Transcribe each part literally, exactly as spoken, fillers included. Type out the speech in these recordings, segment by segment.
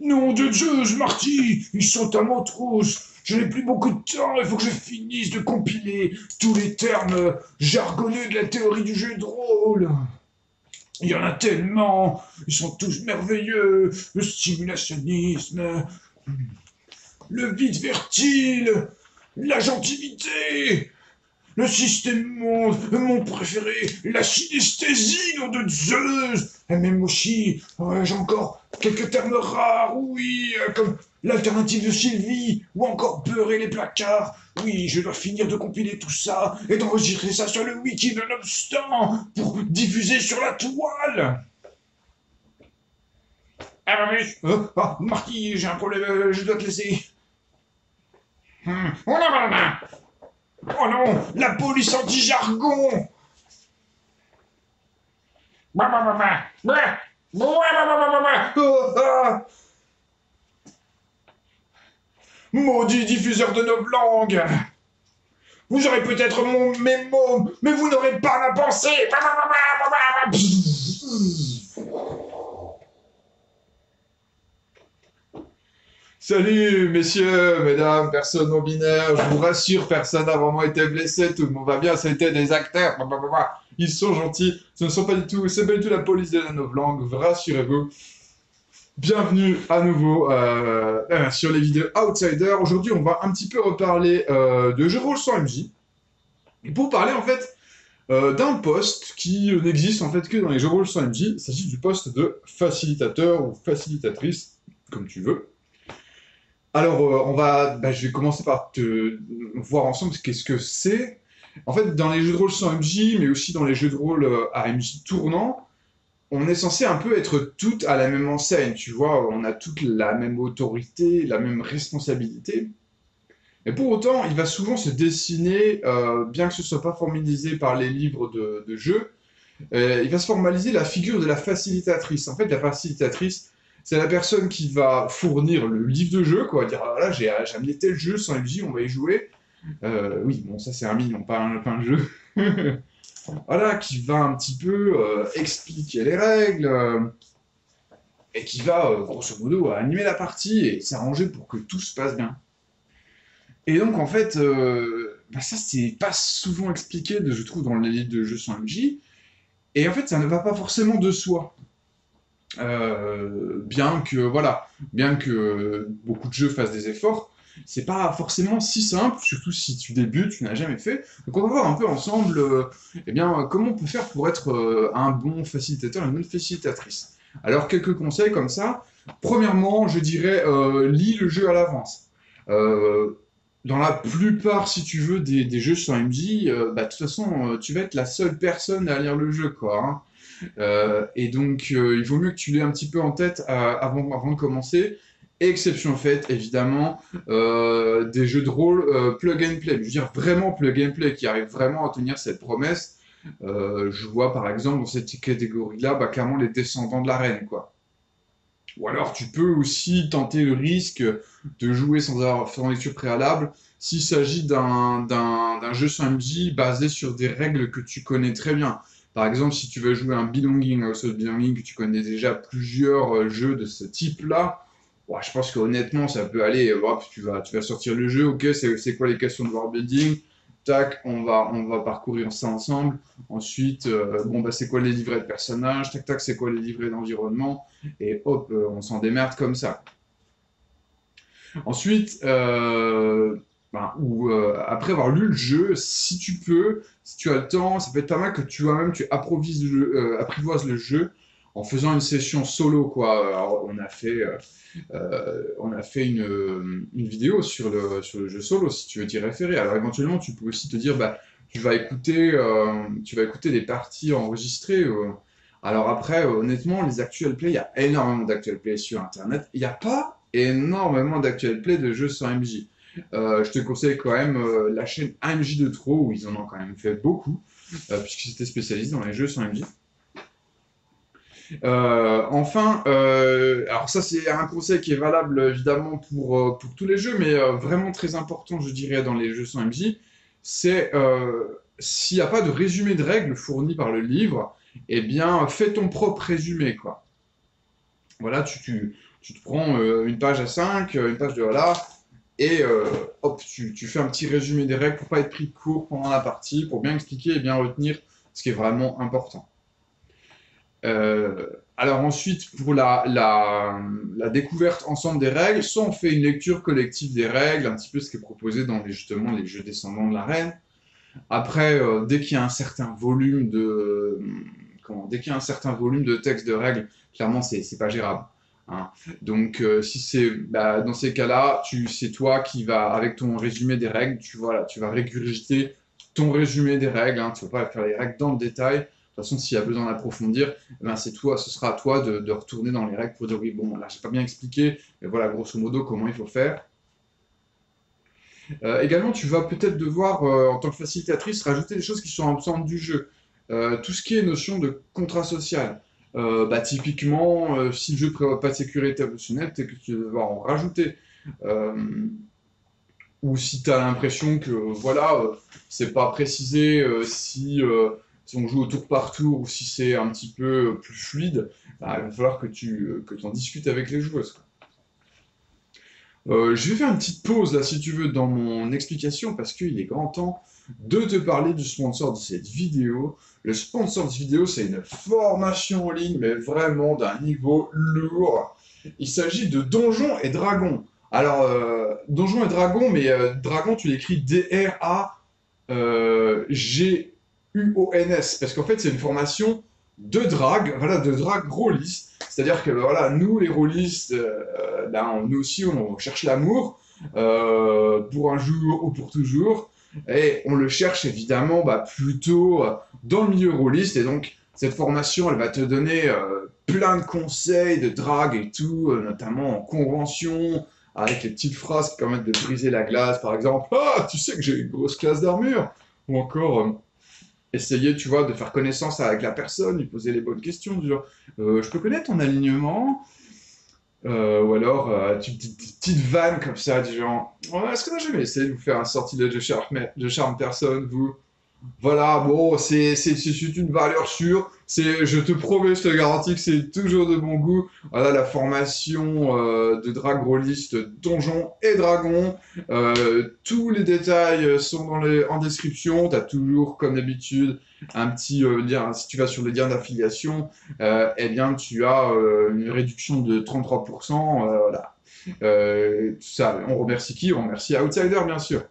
Nom de Zeus, Marty, ils sont à mon trousse. Je n'ai plus beaucoup de temps, il faut que je finisse de compiler tous les termes jargonneux de la théorie du jeu de rôle. Il y en a tellement, ils sont tous merveilleux. Le simulationnisme, le vide fertile, la gentilité, le système monde, mon préféré, la synesthésie, nom de Zeus. Et même aussi, ouais, j'ai encore quelques termes rares, oui, euh, comme l'alternative de Sylvie, ou encore beurrer les placards. Oui, je dois finir de compiler tout ça et d'enregistrer ça sur le wiki de l'Obstant pour diffuser sur la toile. Ah bah oui, euh, ah, Marty, j'ai un problème, euh, je dois te laisser. Hmm. Oh non, non, non. Oh non, la police anti-jargon. Bah, bah, bah, bah. Bah. Bah, bah, bah, bah, bah. Oh, ah. Maudit diffuseur de nos langues. Vous aurez peut-être mon mes mots, mais vous n'aurez pas ma pensée. Bah, bah, bah, bah, bah, bah. Salut, messieurs, mesdames, personnes non binaires. Je vous rassure, personne n'a vraiment été blessé. Tout le monde va bien. C'était des acteurs. Bah, bah, bah, bah. Ils sont gentils. Ce ne sont pas du tout. C'est pas du tout la police de la novlangue. Rassurez-vous. Bienvenue à nouveau euh, euh, sur les vidéos Outsider. Aujourd'hui, on va un petit peu reparler euh, de jeux de rôle sans M J. Et pour parler en fait euh, d'un poste qui n'existe en fait que dans les jeux de rôle sans M J. Il s'agit du poste de facilitateur ou facilitatrice, comme tu veux. Alors, euh, on va, bah, je vais commencer par te voir ensemble qu'est-ce que c'est. En fait, dans les jeux de rôle sans M J, mais aussi dans les jeux de rôle euh, à M J tournant, on est censé un peu être toutes à la même enseigne, tu vois. On a toutes la même autorité, la même responsabilité. Et pour autant, il va souvent se dessiner, euh, bien que ce soit pas formalisé par les livres de, de jeu, euh, il va se formaliser la figure de la facilitatrice. En fait, la facilitatrice, c'est la personne qui va fournir le livre de jeu, quoi, dire ah, là j'ai j'ai amené tel jeu sans M J, on va y jouer. Euh, oui, bon, ça c'est un million, pas un, pas un jeu. Voilà, qui va un petit peu euh, expliquer les règles euh, et qui va, euh, grosso modo, animer la partie et s'arranger pour que tout se passe bien. Et donc, en fait, euh, bah, ça c'est pas souvent expliqué, de, je trouve, dans les livres de jeux sans M J. Et en fait, ça ne va pas forcément de soi. Euh, bien que voilà, bien que beaucoup de jeux fassent des efforts, c'est pas forcément si simple, surtout si tu débutes, tu n'as jamais fait. Donc on va voir un peu ensemble, euh, eh bien, comment on peut faire pour être euh, un bon facilitateur, une bonne facilitatrice. Alors quelques conseils comme ça. Premièrement, je dirais, euh, lis le jeu à l'avance. Euh, dans la plupart, si tu veux, des, des jeux sur M J, euh, bah, de toute façon, euh, tu vas être la seule personne à lire le jeu, quoi. Hein. Euh, et donc, euh, il vaut mieux que tu l'aies un petit peu en tête euh, avant, avant de commencer. Exception faite, évidemment, euh, des jeux de rôle euh, plug and play. Je veux dire vraiment plug and play, qui arrivent vraiment à tenir cette promesse. Euh, je vois par exemple dans cette catégorie-là, bah, clairement les descendants de la reine, quoi. Ou alors tu peux aussi tenter le risque de jouer sans avoir fait en lecture préalable s'il s'agit d'un d'un- d'un jeu sans M J basé sur des règles que tu connais très bien. Par exemple, si tu veux jouer un Belonging, House of Belonging, que tu connais déjà plusieurs euh, jeux de ce type-là, ouais, je pense qu'honnêtement, ça peut aller. Hop, tu vas, tu vas sortir le jeu, ok, c'est c'est quoi les questions de world building? Tac, on va, on va parcourir ça ensemble. Ensuite, euh, bon, bah, c'est quoi les livrets de personnages? Tac, tac, c'est quoi les livrets d'environnement? Et hop, euh, on s'en démerde comme ça. Ensuite, euh, ben, ou, euh, après avoir lu le jeu, si tu peux, si tu as le temps, ça peut être pas mal que tu toi-même tu approvises le jeu- euh, apprivoises le jeu en faisant une session solo, quoi. Alors, on a fait, euh, euh, on a fait une, euh, une vidéo sur le, sur le jeu solo, si tu veux t'y référer. Alors, éventuellement, tu peux aussi te dire, bah, tu vas écouter, euh, tu vas écouter des parties enregistrées. euh. Alors après, euh, honnêtement, les actual play, il y a énormément d'actual play sur Internet. Il n'y a pas énormément d'actual play de jeux sans M J. Euh, je te conseille quand même euh, la chaîne A M J de trop, où ils en ont quand même fait beaucoup, euh, puisque c'était spécialisé dans les jeux sans M J. Euh, enfin, euh, alors ça c'est un conseil qui est valable évidemment pour, euh, pour tous les jeux, mais euh, vraiment très important je dirais dans les jeux sans M J, c'est euh, s'il n'y a pas de résumé de règles fourni par le livre, eh bien fais ton propre résumé quoi. Voilà, tu, tu, tu te prends euh, une page à cinq, une page de voilà, et euh, hop, tu, tu fais un petit résumé des règles pour pas être pris de court pendant la partie, pour bien expliquer et bien retenir ce qui est vraiment important. Euh, alors ensuite, pour la, la, la découverte ensemble des règles, soit on fait une lecture collective des règles, un petit peu ce qui est proposé dans les, justement les jeux descendants de l'arène. Après, euh, dès qu'il y a un certain volume de, comment, dès qu'il y a un certain volume de texte de règles, clairement c'est c'est pas gérable. Hein. Donc euh, si c'est bah, dans ces cas-là, tu c'est toi qui va avec ton résumé des règles, tu voilà, tu vas régurgiter ton résumé des règles. Hein, tu vas pas faire les règles dans le détail. De toute façon, s'il y a besoin d'approfondir, eh ben, c'est toi, ce sera à toi de, de retourner dans les règles pour dire oui, bon, là, j'ai pas bien expliqué, mais voilà, grosso modo, comment il faut faire. Euh, également, tu vas peut-être devoir, euh, en tant que facilitatrice, rajouter des choses qui sont absentes du jeu. Euh, tout ce qui est notion de contrat social. Euh, bah, typiquement, euh, si le jeu ne prévoit pas de sécurité émotionnelle, peut-être que tu vas devoir en rajouter. Euh, ou si tu as l'impression que, voilà, euh, c'est pas précisé euh, si, euh, si on joue au tour par tour ou si c'est un petit peu plus fluide, bah, il va falloir que tu que en discutes avec les joueuses, quoi. Euh, je vais faire une petite pause là, si tu veux, dans mon explication, parce qu'il est grand temps de te parler du sponsor de cette vidéo. Le sponsor de cette vidéo, c'est une formation en ligne, mais vraiment d'un niveau lourd. Il s'agit de Donjons et Dragons. Alors, euh, Donjons et Dragons, mais euh, Dragon, tu l'écris D R A G U O N S, parce qu'en fait, c'est une formation de drague, voilà, de drague rôliste. C'est-à-dire que voilà, nous les rôlistes, euh, ben, on- nous aussi on cherche l'amour euh, pour un jour ou pour toujours, et on le cherche évidemment bah, plutôt euh, dans le milieu rôliste. Et donc cette formation, elle va te donner euh, plein de conseils de drague et tout, euh, notamment en convention, avec les petites phrases qui permettent de briser la glace, par exemple. Ah, tu sais que j'ai une grosse classe d'armure, ou encore. euh, essayer, tu vois, de faire connaissance avec la personne, lui poser les bonnes questions, du genre, euh, je peux connaître ton alignement. Euh, ou alors, euh, tu petite petite vanne comme ça, du genre, ouais, est-ce que t'as jamais essayé de vous faire un sortilège de charme, de charme personne, vous? Voilà, bon, c'est c'est- c'est une valeur sûre. C'est, je te promets, je te garantis que c'est toujours de bon goût. Voilà la formation euh, de Drag Rollist Donjons et Dragons. Euh, tous les détails sont dans les, en description. Tu as toujours, comme d'habitude, un petit euh, lien. Si tu vas sur le lien d'affiliation, euh, eh bien, tu as euh, une réduction de trente-trois pour cent. Euh, voilà. Euh, tout ça, on remercie qui? On remercie Outsider, bien sûr.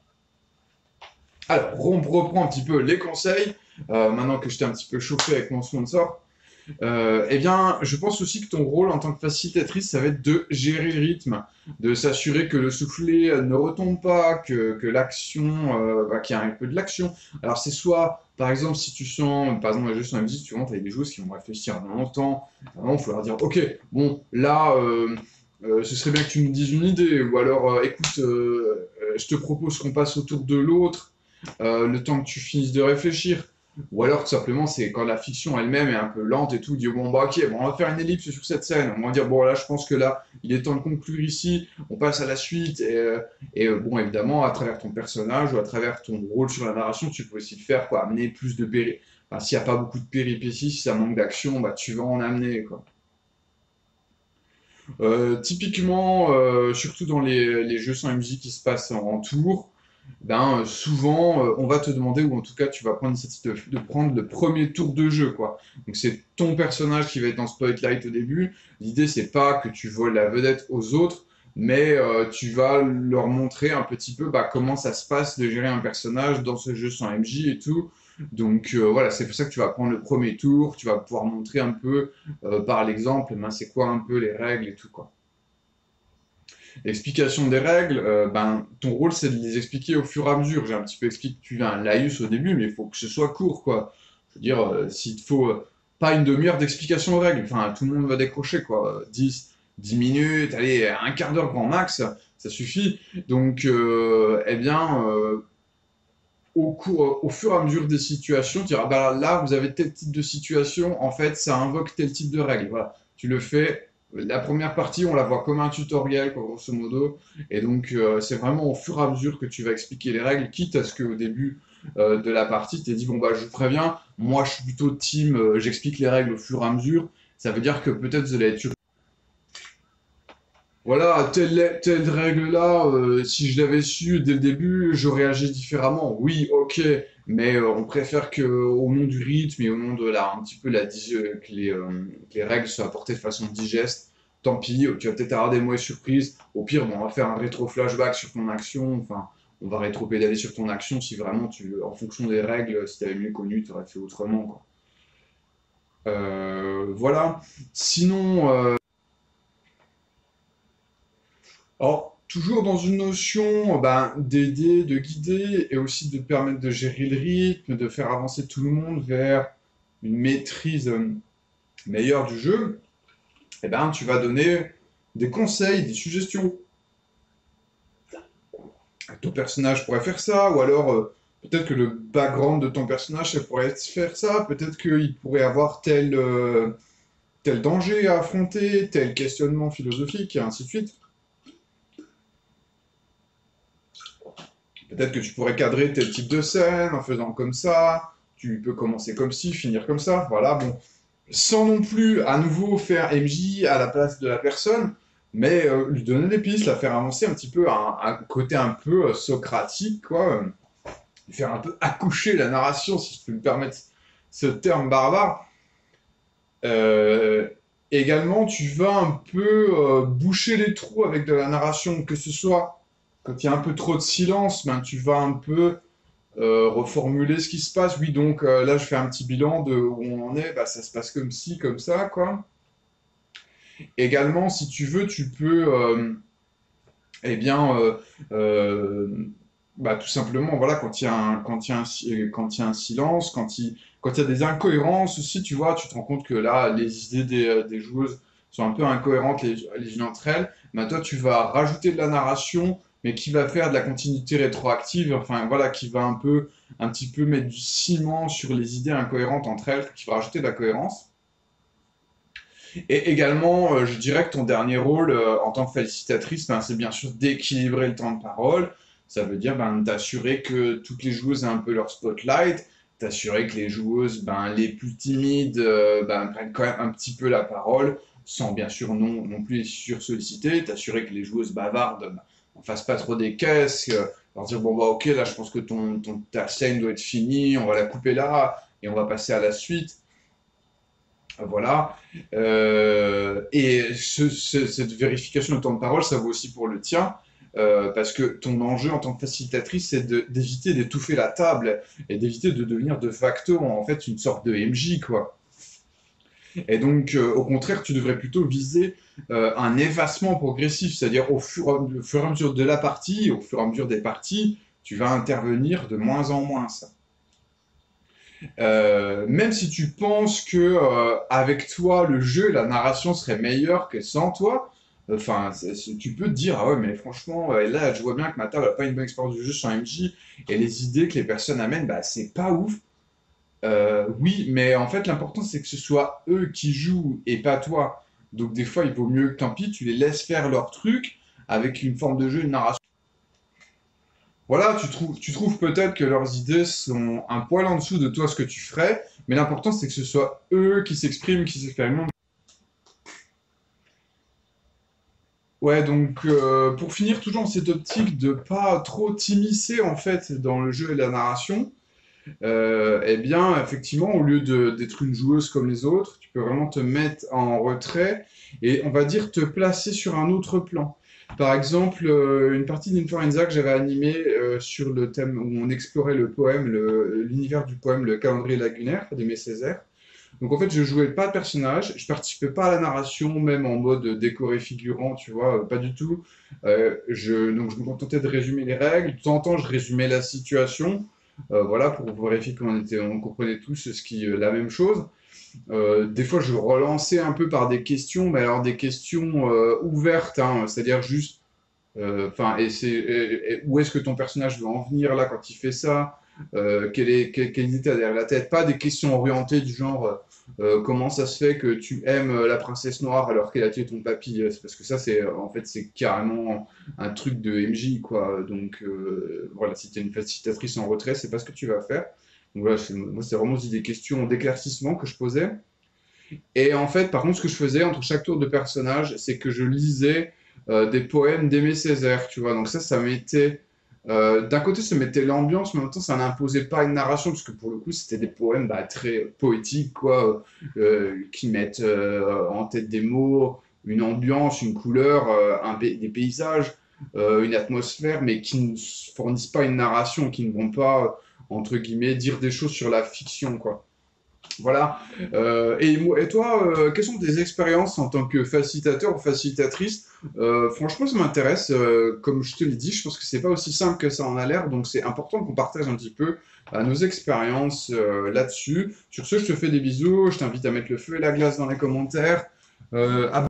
Alors, on reprend un petit peu les conseils, euh, maintenant que je t'ai un petit peu chauffé avec mon sponsor. Euh, eh bien, je pense aussi que ton rôle en tant que facilitatrice, ça va être de gérer le rythme, de s'assurer que le soufflet euh, ne retombe pas, que, que l'action, euh, bah, qu'il y a un peu de l'action. Alors, c'est soit, par exemple, si tu sens, par exemple, les jeux sur M J, tu rentres avec des joueuses qui vont réfléchir longtemps, il faut leur dire, ok, bon, là, euh, euh, ce serait bien que tu nous dises une idée, ou alors, euh, écoute, euh, euh, je te propose qu'on passe autour de l'autre, euh, le temps que tu finisses de réfléchir. Ou alors, tout simplement, c'est quand la fiction elle-même est un peu lente et tout, dire bon, bah ok, bon, on va faire une ellipse sur cette scène. On va dire bon, là, je pense que là, il est temps de conclure ici, on passe à la suite. Et, euh, et euh, bon, évidemment, à travers ton personnage ou à travers ton rôle sur la narration, tu peux aussi le faire, quoi, amener plus de péri. Enfin, s'il n'y a pas beaucoup de péripéties, si ça manque d'action, bah tu vas en amener, quoi. Euh, typiquement, euh, surtout dans les, les jeux sans M J qui se passent en, en tour, ben, euh, souvent, euh, on va te demander, ou en tout cas, tu vas prendre l'initiative de, de prendre le premier tour de jeu, quoi. Donc, c'est ton personnage qui va être en spotlight au début. L'idée, c'est pas que tu voles la vedette aux autres, mais euh, tu vas leur montrer un petit peu bah, comment ça se passe de gérer un personnage dans ce jeu sans M J et tout. Donc, euh, voilà, c'est pour ça que tu vas prendre le premier tour, tu vas pouvoir montrer un peu euh, par l'exemple, ben, c'est quoi un peu les règles et tout, quoi. L'explication des règles, euh, ben, ton rôle c'est de les expliquer au fur et à mesure. J'ai un petit peu expliqué que tu as un laïus au début, mais il faut que ce soit court, quoi. Je veux dire, euh, s'il te faut euh, pas une demi-heure d'explication aux règles, enfin, tout le monde va décrocher, quoi. dix, dix minutes, allez, un quart d'heure grand max, ça suffit. Donc, euh, eh bien, euh, au, cours, au fur et à mesure des situations, tu diras, bah, là, vous avez tel type de situation, en fait, ça invoque tel type de règle. Voilà, tu le fais. La première partie, on la voit comme un tutoriel, quoi, grosso modo. Et donc, euh, c'est vraiment au fur et à mesure que tu vas expliquer les règles, quitte à ce qu'au début euh, de la partie, tu t'es dit, bon, bah, je vous préviens, moi, je suis plutôt team, euh, j'explique les règles au fur et à mesure. Ça veut dire que peut-être vous allez être Voilà, telle, telle règle-là, euh, si je l'avais su dès le début, j'aurais agi différemment. Oui, ok, mais euh, on préfère que, au nom du rythme et au nom de la, un petit peu la, dig- euh, que les, euh, que les règles soient apportées de façon digeste. Tant pis, tu vas peut-être avoir des mauvaises surprises. Au pire, bon, on va faire un rétro-flashback sur ton action. Enfin, on va rétro-pédaler sur ton action si vraiment tu, en fonction des règles, si tu avais mieux connu, tu aurais fait autrement, quoi. Euh, voilà. Sinon, euh, alors, toujours dans une notion ben, d'aider, de guider et aussi de permettre de gérer le rythme, de faire avancer tout le monde vers une maîtrise euh, meilleure du jeu, eh ben, tu vas donner des conseils, des suggestions. Ton personnage pourrait faire ça, ou alors euh, peut-être que le background de ton personnage ça pourrait faire ça, peut-être qu'il pourrait avoir tel, euh, tel danger à affronter, tel questionnement philosophique, et ainsi de suite. Peut-être que tu pourrais cadrer tel type de scène en faisant comme ça. Tu peux commencer comme ci, finir comme ça. Voilà, bon. Sans non plus à nouveau faire M J à la place de la personne, mais euh, lui donner des pistes, la faire avancer un petit peu à un, un côté un peu euh, socratique, quoi. euh, Lui faire un peu accoucher la narration, si je peux me permettre ce terme barbare. Euh, Également, tu vas un peu euh, boucher les trous avec de la narration, que ce soit quand il y a un peu trop de silence, ben, tu vas un peu euh, reformuler ce qui se passe. Oui, donc euh, là, je fais un petit bilan de où on en est. Bah, ça se passe comme ci, comme ça, quoi. Également, si tu veux, tu peux, euh, eh bien, euh, euh, bah, tout simplement, voilà, quand il y a un, quand il y a un, si- quand il y a un silence, quand il, quand il y a des incohérences aussi, tu vois, tu te rends compte que là, les idées des, euh, des joueuses sont un peu incohérentes les, les unes entre elles. Bah, toi, tu vas rajouter de la narration, mais qui va faire de la continuité rétroactive, enfin, voilà, qui va un peu, un petit peu mettre du ciment sur les idées incohérentes entre elles, qui va rajouter de la cohérence. Et également, euh, je dirais que ton dernier rôle euh, en tant que félicitatrice, ben, c'est bien sûr d'équilibrer le temps de parole. Ça veut dire ben, d'assurer que toutes les joueuses aient un peu leur spotlight, d'assurer que les joueuses ben, les plus timides euh, ben, prennent quand même un petit peu la parole, sans bien sûr non, non plus les sursolliciter, t'assurer que les joueuses bavardes ben, ne fassent pas trop des caisses, euh, leur dire bon bah ok là je pense que ton, ton, ta scène doit être finie, on va la couper là et on va passer à la suite. Voilà. Euh, et ce- ce- cette vérification de temps de parole, ça vaut aussi pour le tien, euh, parce que ton enjeu en tant que facilitatrice, c'est de- d'éviter d'étouffer la table et d'éviter de devenir de facto en fait une sorte de M J, quoi. Et donc, euh, au contraire, tu devrais plutôt viser euh, un effacement progressif, c'est-à-dire au fur, au fur et à mesure de la partie, au fur et à mesure des parties, tu vas intervenir de moins en moins. Ça. Euh, même si tu penses que euh, avec toi le jeu, la narration serait meilleure que sans toi, enfin, c'est- c'est- tu peux te dire ah ouais mais franchement euh, là je vois bien que ma table n'a pas une bonne expérience du jeu sans M J et les idées que les personnes amènent bah c'est pas ouf. Euh, oui, mais en fait l'important c'est que ce soit eux qui jouent et pas toi. Donc des fois il vaut mieux que tant pis tu les laisses faire leur truc avec une forme de jeu, une narration. Voilà, tu trouves, tu trouves peut-être que leurs idées sont un poil en dessous de toi ce que tu ferais, mais l'important c'est que ce soit eux qui s'expriment, qui s'expérimentent. Ouais, donc euh, pour finir, toujours dans cette optique de pas trop t'immiscer en fait dans le jeu et la narration, euh, eh bien effectivement, au lieu de- d'être une joueuse comme les autres, tu peux vraiment te mettre en retrait et on va dire te placer sur un autre plan. Par exemple, euh, une partie d'Influenza que j'avais animée euh, sur le thème où on explorait le poème, le- l'univers du poème Le Calendrier lagunaire d'Aimé Césaire. Donc en fait, je jouais pas de personnage, je participais pas à la narration, même en mode décoré figurant, tu vois, euh, pas du tout. Euh, je, donc je me contentais de résumer les règles. De temps en temps, je résumais la situation, euh, voilà, pour vérifier qu'on était, on comprenait tous ce qui, euh, la même chose. Euh, des fois, je relançais un peu par des questions, mais alors des questions euh, ouvertes, hein, c'est-à-dire juste euh, Enfin, et c'est et- et où est-ce que ton personnage veut en venir là quand il fait ça? Euh, quelle est quelle, quelle idée t'as derrière la tête? Pas des questions orientées du genre euh, euh, comment ça se fait que tu aimes euh, la princesse noire alors qu'elle a tué ton papy? Euh, c'est parce que ça c'est euh, en fait c'est carrément un truc de M J quoi. Donc euh, voilà, si t'es une facilitatrice en retrait, c'est pas ce que tu vas faire. Donc voilà, c'est- moi c'est vraiment aussi des questions d'éclaircissement que je posais. Et en fait, par contre, ce que je faisais entre chaque tour de personnage, c'est que je lisais euh, des poèmes d'Aimé Césaire, tu vois. Donc ça, ça mettait... euh, d'un côté, ça mettait l'ambiance, mais en même temps, ça n'imposait pas une narration, parce que pour le coup, c'était des poèmes bah, très poétiques, quoi, euh, qui mettent euh, en tête des mots, une ambiance, une couleur, euh, un pa- des paysages, euh, une atmosphère, mais qui ne fournissent pas une narration, qui ne vont pas, entre guillemets, dire des choses sur la fiction, quoi. Voilà. Euh, et, moi- et toi, euh, quelles sont tes expériences en tant que facilitateur ou facilitatrice? Euh, franchement, ça m'intéresse. Euh, comme je te l'ai dit, je pense que c'est pas aussi simple que ça en a l'air. Donc, c'est important qu'on partage un petit peu euh, nos expériences euh, là-dessus. Sur ce, je te fais des bisous. Je t'invite à mettre le feu et la glace dans les commentaires. Euh,